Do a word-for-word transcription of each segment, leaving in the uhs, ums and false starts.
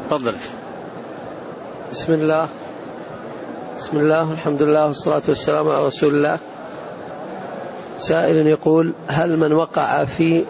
تفضل. بسم الله بسم الله الحمد لله والصلاة والسلام على رسول الله. سائل يقول: هل من وقع في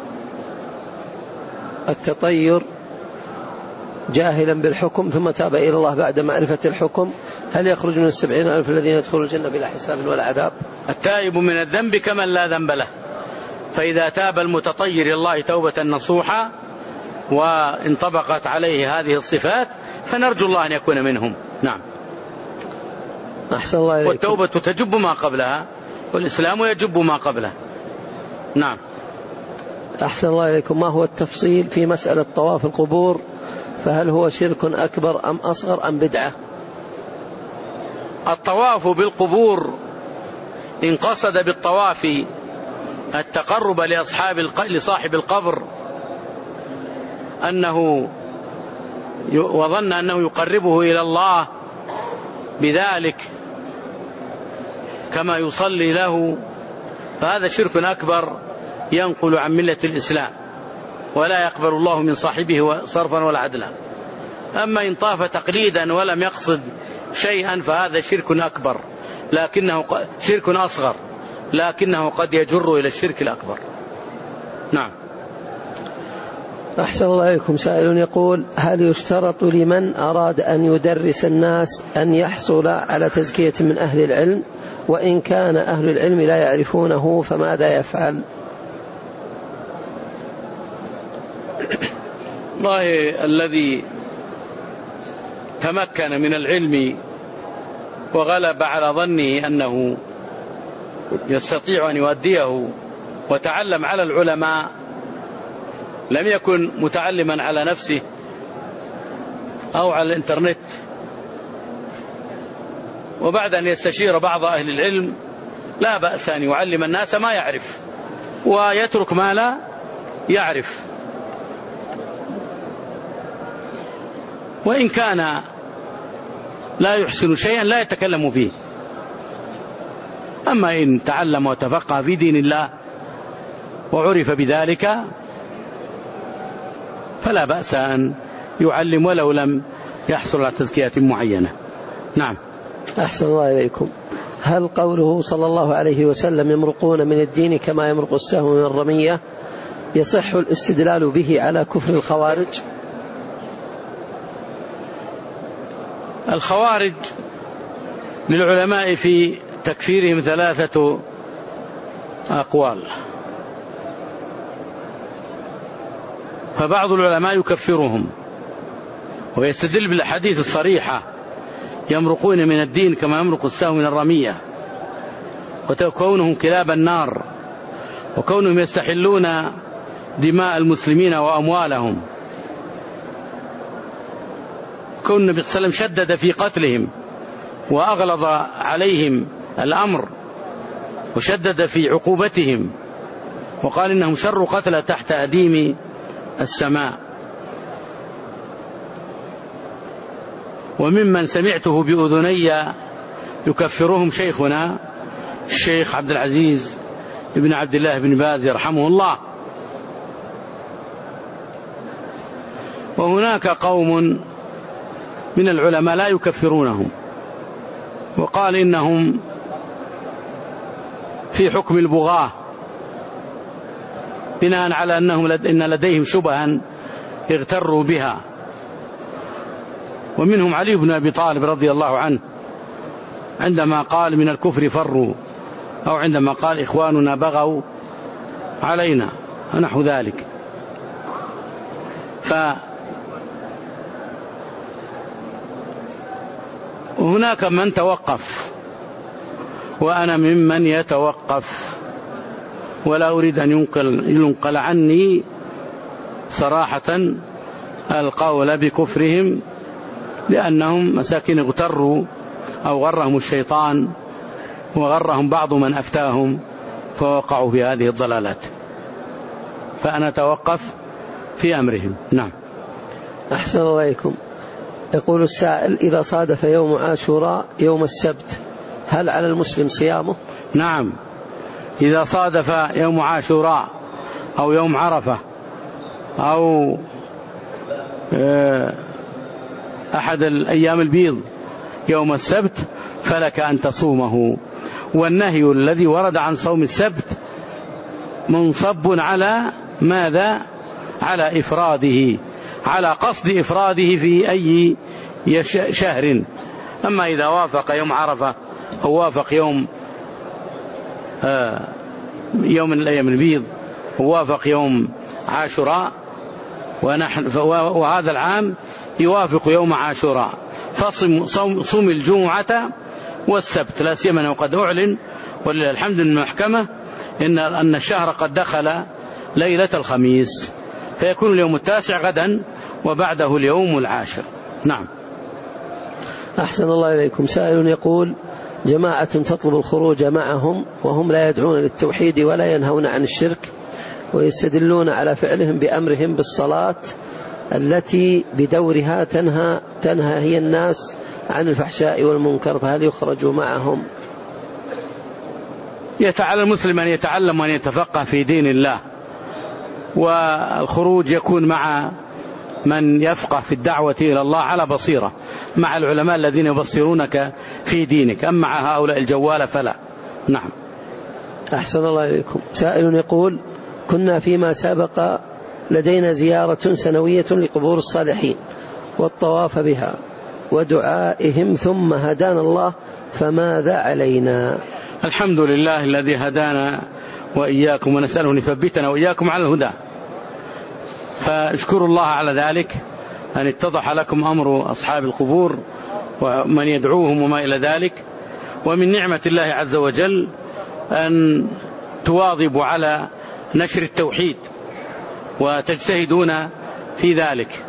التطير جاهلا بالحكم ثم تاب إلى الله بعد معرفة الحكم هل يخرج من السبعين ألف الذين يدخلون الجنة بلا حساب ولا عذاب؟ التائب من الذنب كمن لا ذنب له، فإذا تاب المتطير إلى الله توبة نصوحة وانطبقت عليه هذه الصفات فنرجو الله أن يكون منهم. نعم. أحسن الله إليكم. والتوبة تجب ما قبلها والإسلام يجب ما قبله. نعم. أحسن الله إليكم. ما هو التفصيل في مسألة طواف القبور؟ فهل هو شرك أكبر أم أصغر أم بدعة؟ الطواف بالقبور إن قصد بالطواف التقرب لأصحاب لصاحب القبر أنه وظن أنه يقربه إلى الله بذلك كما يصلي له فهذا شرك أكبر ينقل عن ملة الإسلام ولا يقبل الله من صاحبه صرفا ولا عدلا. أما إن طاف تقليدا ولم يقصد شيئا فهذا شرك أكبر لكنه شرك أصغر لكنه قد يجر إلى الشرك الأكبر. نعم. أحسن الله إليكم. سائل يقول: هل يشترط لمن أراد أن يدرس الناس أن يحصل على تزكية من أهل العلم، وإن كان أهل العلم لا يعرفونه فماذا يفعل؟ الله الذي تمكن من العلم وغلب على ظنه أنه يستطيع أن يؤديه وتعلم على العلماء لم يكن متعلما على نفسه أو على الإنترنت، وبعد أن يستشير بعض أهل العلم لا بأس أن يعلم الناس ما يعرف ويترك ما لا يعرف، وإن كان لا يحسن شيئا لا يتكلم فيه. أما إن تعلم وتفقه في دين الله وعرف بذلك فلا بأس أن يعلم ولو لم يحصل على تزكية معينة. نعم. أحسن الله إليكم. هل قوله صلى الله عليه وسلم يمرقون من الدين كما يمرق السهم من الرمية يصح الاستدلال به على كفر الخوارج؟ الخوارج للعلماء في تكفيرهم ثلاثة أقوال، فبعض العلماء يكفرهم ويستدل بالأحاديث الصريحة يمرقون من الدين كما يمرق السهم من الرمية، وكونهم كلاب النار وكونهم يستحلون دماء المسلمين وأموالهم، كون النبي صلى الله عليه وسلم شدد في قتلهم وأغلظ عليهم الأمر وشدد في عقوبتهم وقال إنهم شر قتلى تحت أديم السماء. وممن سمعته بأذني يكفرهم شيخنا الشيخ عبد العزيز ابن عبد الله بن باز يرحمه الله. وهناك قوم من العلماء لا يكفرونهم وقال إنهم في حكم البغاة بناء على أنهم لد... إن لديهم شبها اغتروا بها. ومنهم علي بن أبي طالب رضي الله عنه عندما قال من الكفر فروا، أو عندما قال إخواننا بغوا علينا ونحو ذلك. فهناك من توقف وأنا ممن يتوقف، ولا أريد أن ينقل, ينقل عني صراحة القول بكفرهم، لأنهم مساكين اغتروا أو غرهم الشيطان وغرهم بعض من أفتاهم فوقعوا في هذه الضلالات، فأنا أتوقف في أمرهم. نعم. أحسن الله إليكم. يقول السائل: إذا صادف يوم عاشوراء يوم السبت هل على المسلم صيامه؟ نعم، إذا صادف يوم عاشوراء أو يوم عرفة أو أحد الأيام البيض يوم السبت فلك أن تصومه. والنهي الذي ورد عن صوم السبت منصب على ماذا؟ على إفراده، على قصد إفراده في أي شهر. أما إذا وافق يوم عرفة أو وافق يوم آه يوم من الأيام البيض ووافق يوم عاشوراء، ونحن وهذا العام يوافق يوم عاشوراء، فصم صوم, صوم الجمعة والسبت، لا سيما أنه قد أعلن ولله الحمد من المحكمة إن أن الشهر قد دخل ليلة الخميس، فيكون اليوم التاسع غدا وبعده اليوم العاشر. نعم. أحسن الله إليكم. سائل يقول: جماعة تطلب الخروج معهم وهم لا يدعون للتوحيد ولا ينهون عن الشرك، ويستدلون على فعلهم بأمرهم بالصلاة التي بدورها تنهى تنهى هي الناس عن الفحشاء والمنكر، فهل يخرج معهم؟ يتعلم المسلم أن يتعلم وأن يتفقه في دين الله، والخروج يكون مع من يفقه في الدعوة إلى الله على بصيرة، مع العلماء الذين يبصرونك في دينك، أما مع هؤلاء الجوال فلا. نعم. أحسن الله إليكم. سائل يقول: كنا فيما سبق لدينا زيارة سنوية لقبور الصالحين والطواف بها ودعائهم، ثم هدانا الله، فماذا علينا؟ الحمد لله الذي هدانا وإياكم، ونسأله أن يثبتنا وإياكم على الهدى، فاشكروا الله على ذلك، أن اتضح لكم أمر أصحاب القبور ومن يدعوهم وما إلى ذلك. ومن نعمة الله عز وجل أن تواظبوا على نشر التوحيد وتجتهدون في ذلك،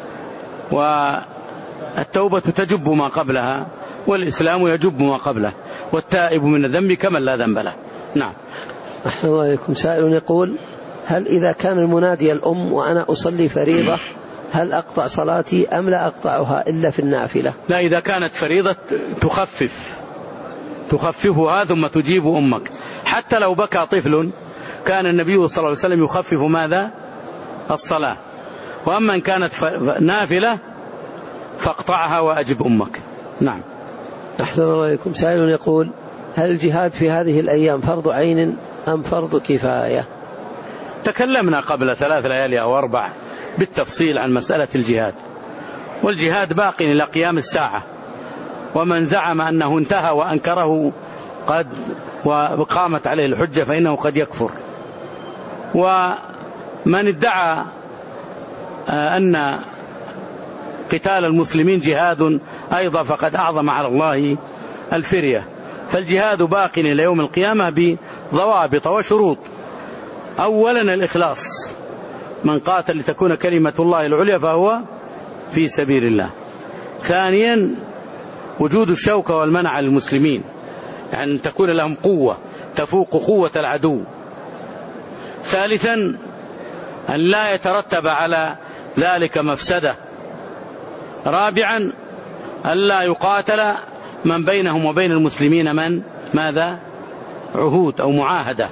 والتوبة تجب ما قبلها، والإسلام يجب ما قبله، والتائب من الذنب كمن لا ذنب له. نعم. أحسن الله إليكم. سائل يقول: هل إذا كان المنادي الأم وأنا أصلي فريضة هل أقطع صلاتي أم لا أقطعها إلا في النافلة؟ لا، إذا كانت فريضة تخفف تخففها ثم تجيب أمك، حتى لو بكى طفل كان النبي صلى الله عليه وسلم يخفف ماذا؟ الصلاة. وأما إن كانت نافلة فاقطعها وأجب أمك. نعم. أحسن الله إليكم. سائل يقول: هل الجهاد في هذه الأيام فرض عين أم فرض كفاية؟ تكلمنا قبل ثلاث ليالي أو أربع بالتفصيل عن مسألة الجهاد، والجهاد باق إلى قيام الساعة، ومن زعم أنه انتهى وأنكره قد وقامت عليه الحجة فإنه قد يكفر. ومن ادعى أن قتال المسلمين جهاد أيضا فقد أعظم على الله الفرية. فالجهاد باق إلى يوم القيامة بضوابط وشروط. أولا الإخلاص، من قاتل لتكون كلمة الله العليا فهو في سبيل الله. ثانيا وجود الشوكة والمنع للمسلمين، يعني تكون لهم قوة تفوق قوة العدو. ثالثا أن لا يترتب على ذلك مفسدة. رابعا أن لا يقاتل من بينهم وبين المسلمين من ماذا؟ عهود أو معاهدة.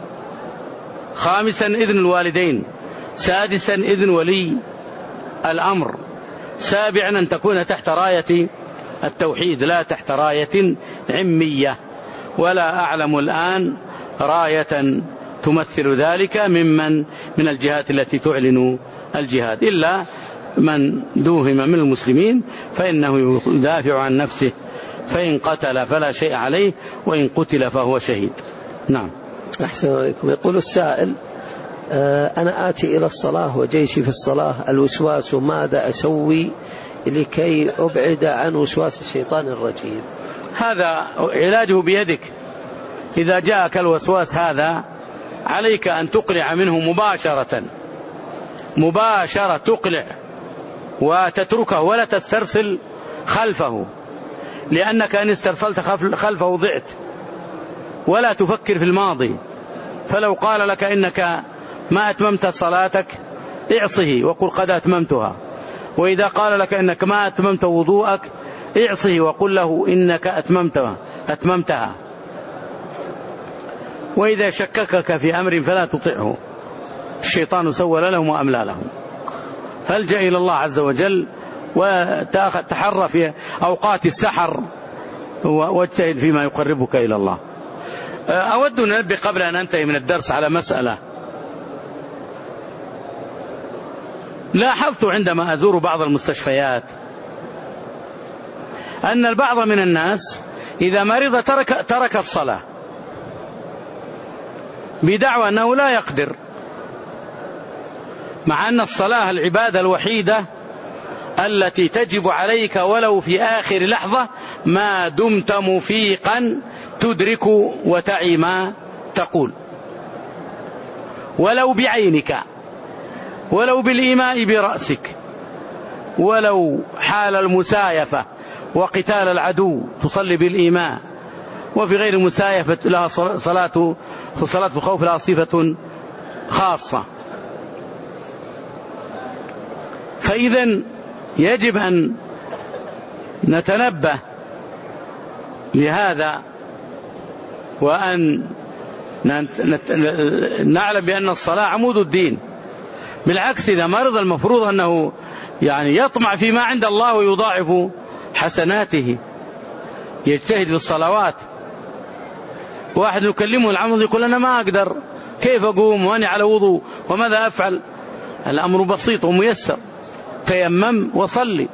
خامسا إذن الوالدين. سادسا إذن ولي الأمر. سابعا أن تكون تحت راية التوحيد لا تحت راية عمية، ولا أعلم الآن راية تمثل ذلك ممن من الجهات التي تعلن الجهاد، إلا من دوهم من المسلمين فإنه يدافع عن نفسه، فإن قتل فلا شيء عليه، وإن قتل فهو شهيد. نعم. أحسن عليكم. يقول السائل: أنا آتي إلى الصلاة وجيشي في الصلاة الوسواس، ماذا أسوي لكي أبعد عن وسواس الشيطان الرجيم؟ هذا علاجه بيدك. إذا جاءك الوسواس هذا عليك أن تقلع منه مباشرة مباشرة، تقلع وتتركه ولا تسترسل خلفه، لأنك إن استرسلت خلفه ضعت. ولا تفكر في الماضي، فلو قال لك إنك ما أتممت صلاتك اعصه وقل قد أتممتها، وإذا قال لك إنك ما أتممت وضوءك اعصه وقل له إنك أتممتها أتممتها وإذا شككك في أمر فلا تطعه، الشيطان سول لهم وأملى لهم. فالجأ إلى الله عز وجل وتحرى في أوقات السحر واجتهد فيما يقربك إلى الله. أود أن أنبه قبل أن أنتهي من الدرس على مسألة لاحظت عندما أزور بعض المستشفيات أن البعض من الناس إذا مرض ترك, ترك الصلاة بدعوى أنه لا يقدر، مع أن الصلاة العبادة الوحيدة التي تجب عليك ولو في آخر لحظة ما دمت مفيقا تدرك وتعي ما تقول، ولو بعينك، ولو بالإيماء برأسك، ولو حال المسايفة وقتال العدو تصلي بالإيماء، وفي غير المسايفة لها صلاة صلاة الخوف لها صفة خاصة. فإذا يجب أن نتنبه لهذا، وأن نعلم بأن الصلاة عمود الدين. بالعكس إذا مرض المفروض أنه يعني يطمع فيما عند الله ويضاعف حسناته، يجتهد في الصلوات. واحد يكلمه العمود يقول أنا ما أقدر، كيف أقوم وأنا على وضوء وماذا أفعل؟ الأمر بسيط وميسر، تيمم وصلي.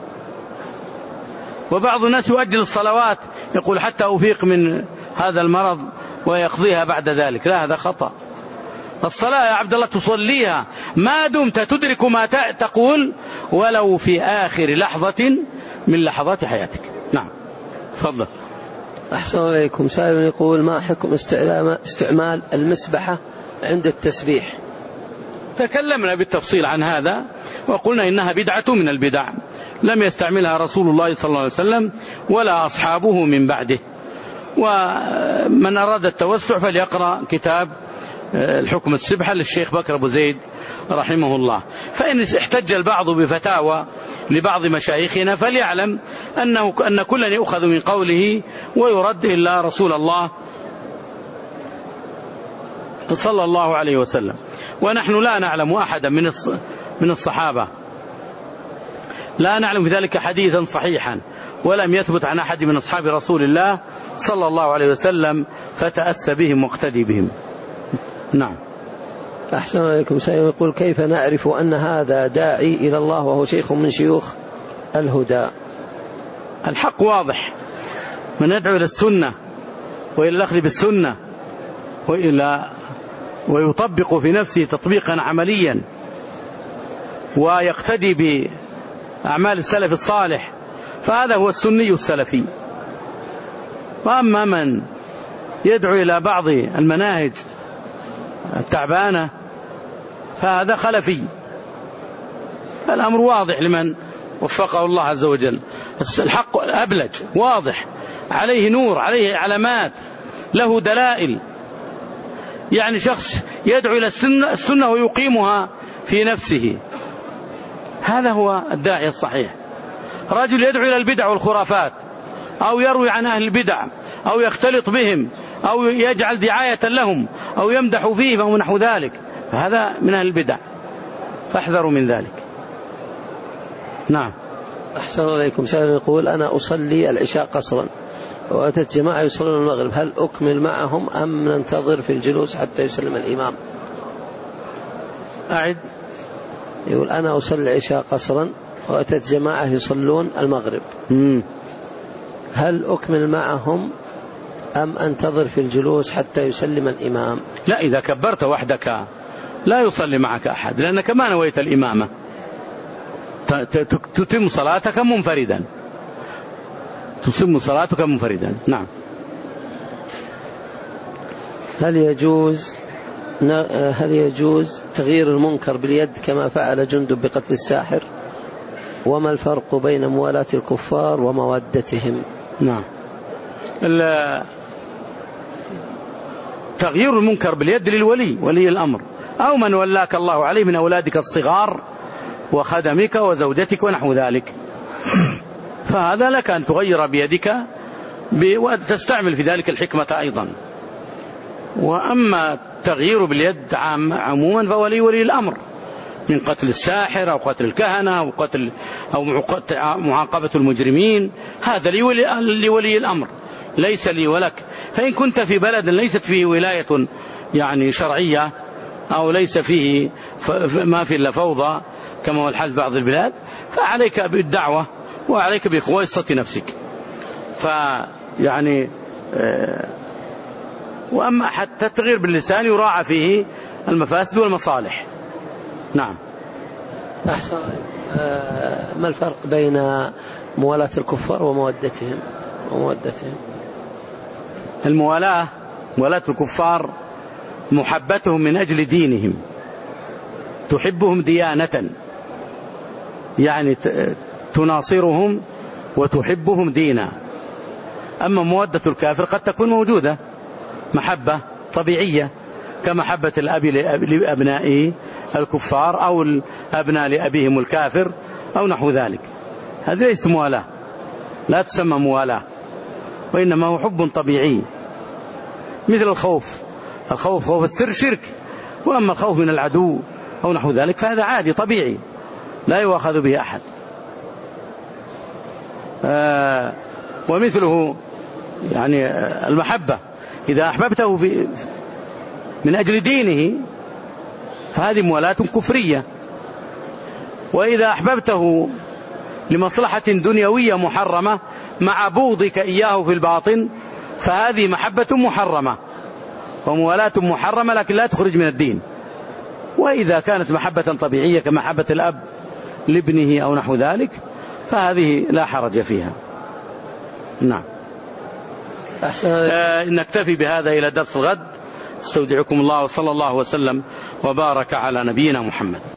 وبعض الناس يؤجل الصلوات يقول حتى أفيق من هذا المرض ويقضيها بعد ذلك. لا، هذا خطأ. الصلاة يا عبد الله تصليها ما دمت تدرك ما تقول ولو في آخر لحظة من لحظات حياتك. نعم، تفضل. أحسن عليكم. سائل يقول ما حكم استعمال المسبحة عند التسبيح؟ تكلمنا بالتفصيل عن هذا وقلنا إنها بدعة من البدع لم يستعملها رسول الله صلى الله عليه وسلم ولا أصحابه من بعده. ومن أراد التوسع فليقرأ كتاب الحكم السبحة للشيخ بكر أبو زيد رحمه الله. فإن احتج البعض بفتاوى لبعض مشايخنا فليعلم أنه أن كلا يؤخذ من قوله ويرد إلا رسول الله صلى الله عليه وسلم. ونحن لا نعلم أحدا من من الصحابة، لا نعلم في ذلك حديثا صحيحا ولم يثبت عن أحد من أصحاب رسول الله صلى الله عليه وسلم، فتأسى بهم واقتدي بهم. نعم. أحسن عليكم. سيقول كيف نعرف أن هذا داعي إلى الله وهو شيخ من شيوخ الهدى؟ الحق واضح، من يدعو إلى السنة وإلى الأخذ بالسنة وإلى ويطبق في نفسه تطبيقا عمليا ويقتدي بأعمال السلف الصالح فهذا هو السني السلفي. وأما من يدعو إلى بعض المناهج التعبانة فهذا خلفي. الأمر واضح لمن وفقه الله عز وجل. الحق أبلج واضح، عليه نور، عليه علامات، له دلائل. يعني شخص يدعو إلى السنة, السنة ويقيمها في نفسه، هذا هو الداعي الصحيح. رجل يدعو إلى البدع والخرافات أو يروي عن أهل البدع أو يختلط بهم أو يجعل دعاية لهم أو يمدح فيهم أو نحو ذلك، فهذا من أهل البدع، فاحذروا من ذلك. نعم. أحسن عليكم. سائل يقول أنا أصلي العشاء قصرا وأتت جماعة يصلون المغرب، هل أكمل معهم أم ننتظر في الجلوس حتى يسلم الإمام؟ أعد. يقول أنا أصلي العشاء قصرا وأتت جماعة يصلون المغرب، مم. هل أكمل معهم أم أنتظر في الجلوس حتى يسلم الإمام؟ لا، إذا كبرت وحدك لا يصلي معك أحد لأنك ما نويت الإمامة، تتم صلاتك منفردا، تتم صلاتك منفردا. نعم. هل يجوز هل يجوز تغيير المنكر باليد كما فعل جندب بقتل الساحر؟ وما الفرق بين موالاة الكفار ومودتهم؟ نعم. تغيير المنكر باليد للولي، ولي الأمر، أو من ولاك الله عليه من أولادك الصغار وخدمك وزوجتك ونحو ذلك، فهذا لك أن تغير بيدك وتستعمل في ذلك الحكمة أيضا. وأما التغيير باليد عام عموما فولي ولي الأمر من قتل الساحر أو قتل الكهنة أو قتل أو معاقبة المجرمين، هذا لولي الأمر ليس لي ولك. فإن كنت في بلد ليست فيه ولاية يعني شرعية أو ليس فيه ما في إلا فوضى كما هو الحال في بعض البلاد، فعليك بالدعوة وعليك بخويصة نفسك. فيعني وأما حتى التغيير باللسان يراعى فيه المفاسد والمصالح. نعم. أحسن. ما الفرق بين موالاة الكفار ومودتهم ومودتهم؟ الموالاة، موالاة الكفار محبتهم من أجل دينهم، تحبهم ديانة، يعني تناصرهم وتحبهم دينا. أما مودة الكافر قد تكون موجودة محبة طبيعية كمحبة الأب لأبنائه الكفار أو الأبناء لأبيهم الكافر أو نحو ذلك. هذه ليست موالاة، لا تسمى موالاة، وإنما هو حب طبيعي مثل الخوف. الخوف خوف السر شرك، وأما الخوف من العدو أو نحو ذلك فهذا عادي طبيعي لا يؤاخذ به أحد. آه ومثله يعني المحبة إذا أحببته في من أجل دينه فهذه موالاة كفرية، وإذا أحببته لمصلحة دنيوية محرمة مع بغضك إياه في الباطن فهذه محبة محرمة وموالاة محرمة لكن لا تخرج من الدين. وإذا كانت محبة طبيعية كمحبة الأب لابنه أو نحو ذلك فهذه لا حرج فيها. نعم. آه نكتفي بهذا إلى درس الغد. استودعكم الله وصلى الله وسلم وبارك على نبينا محمد.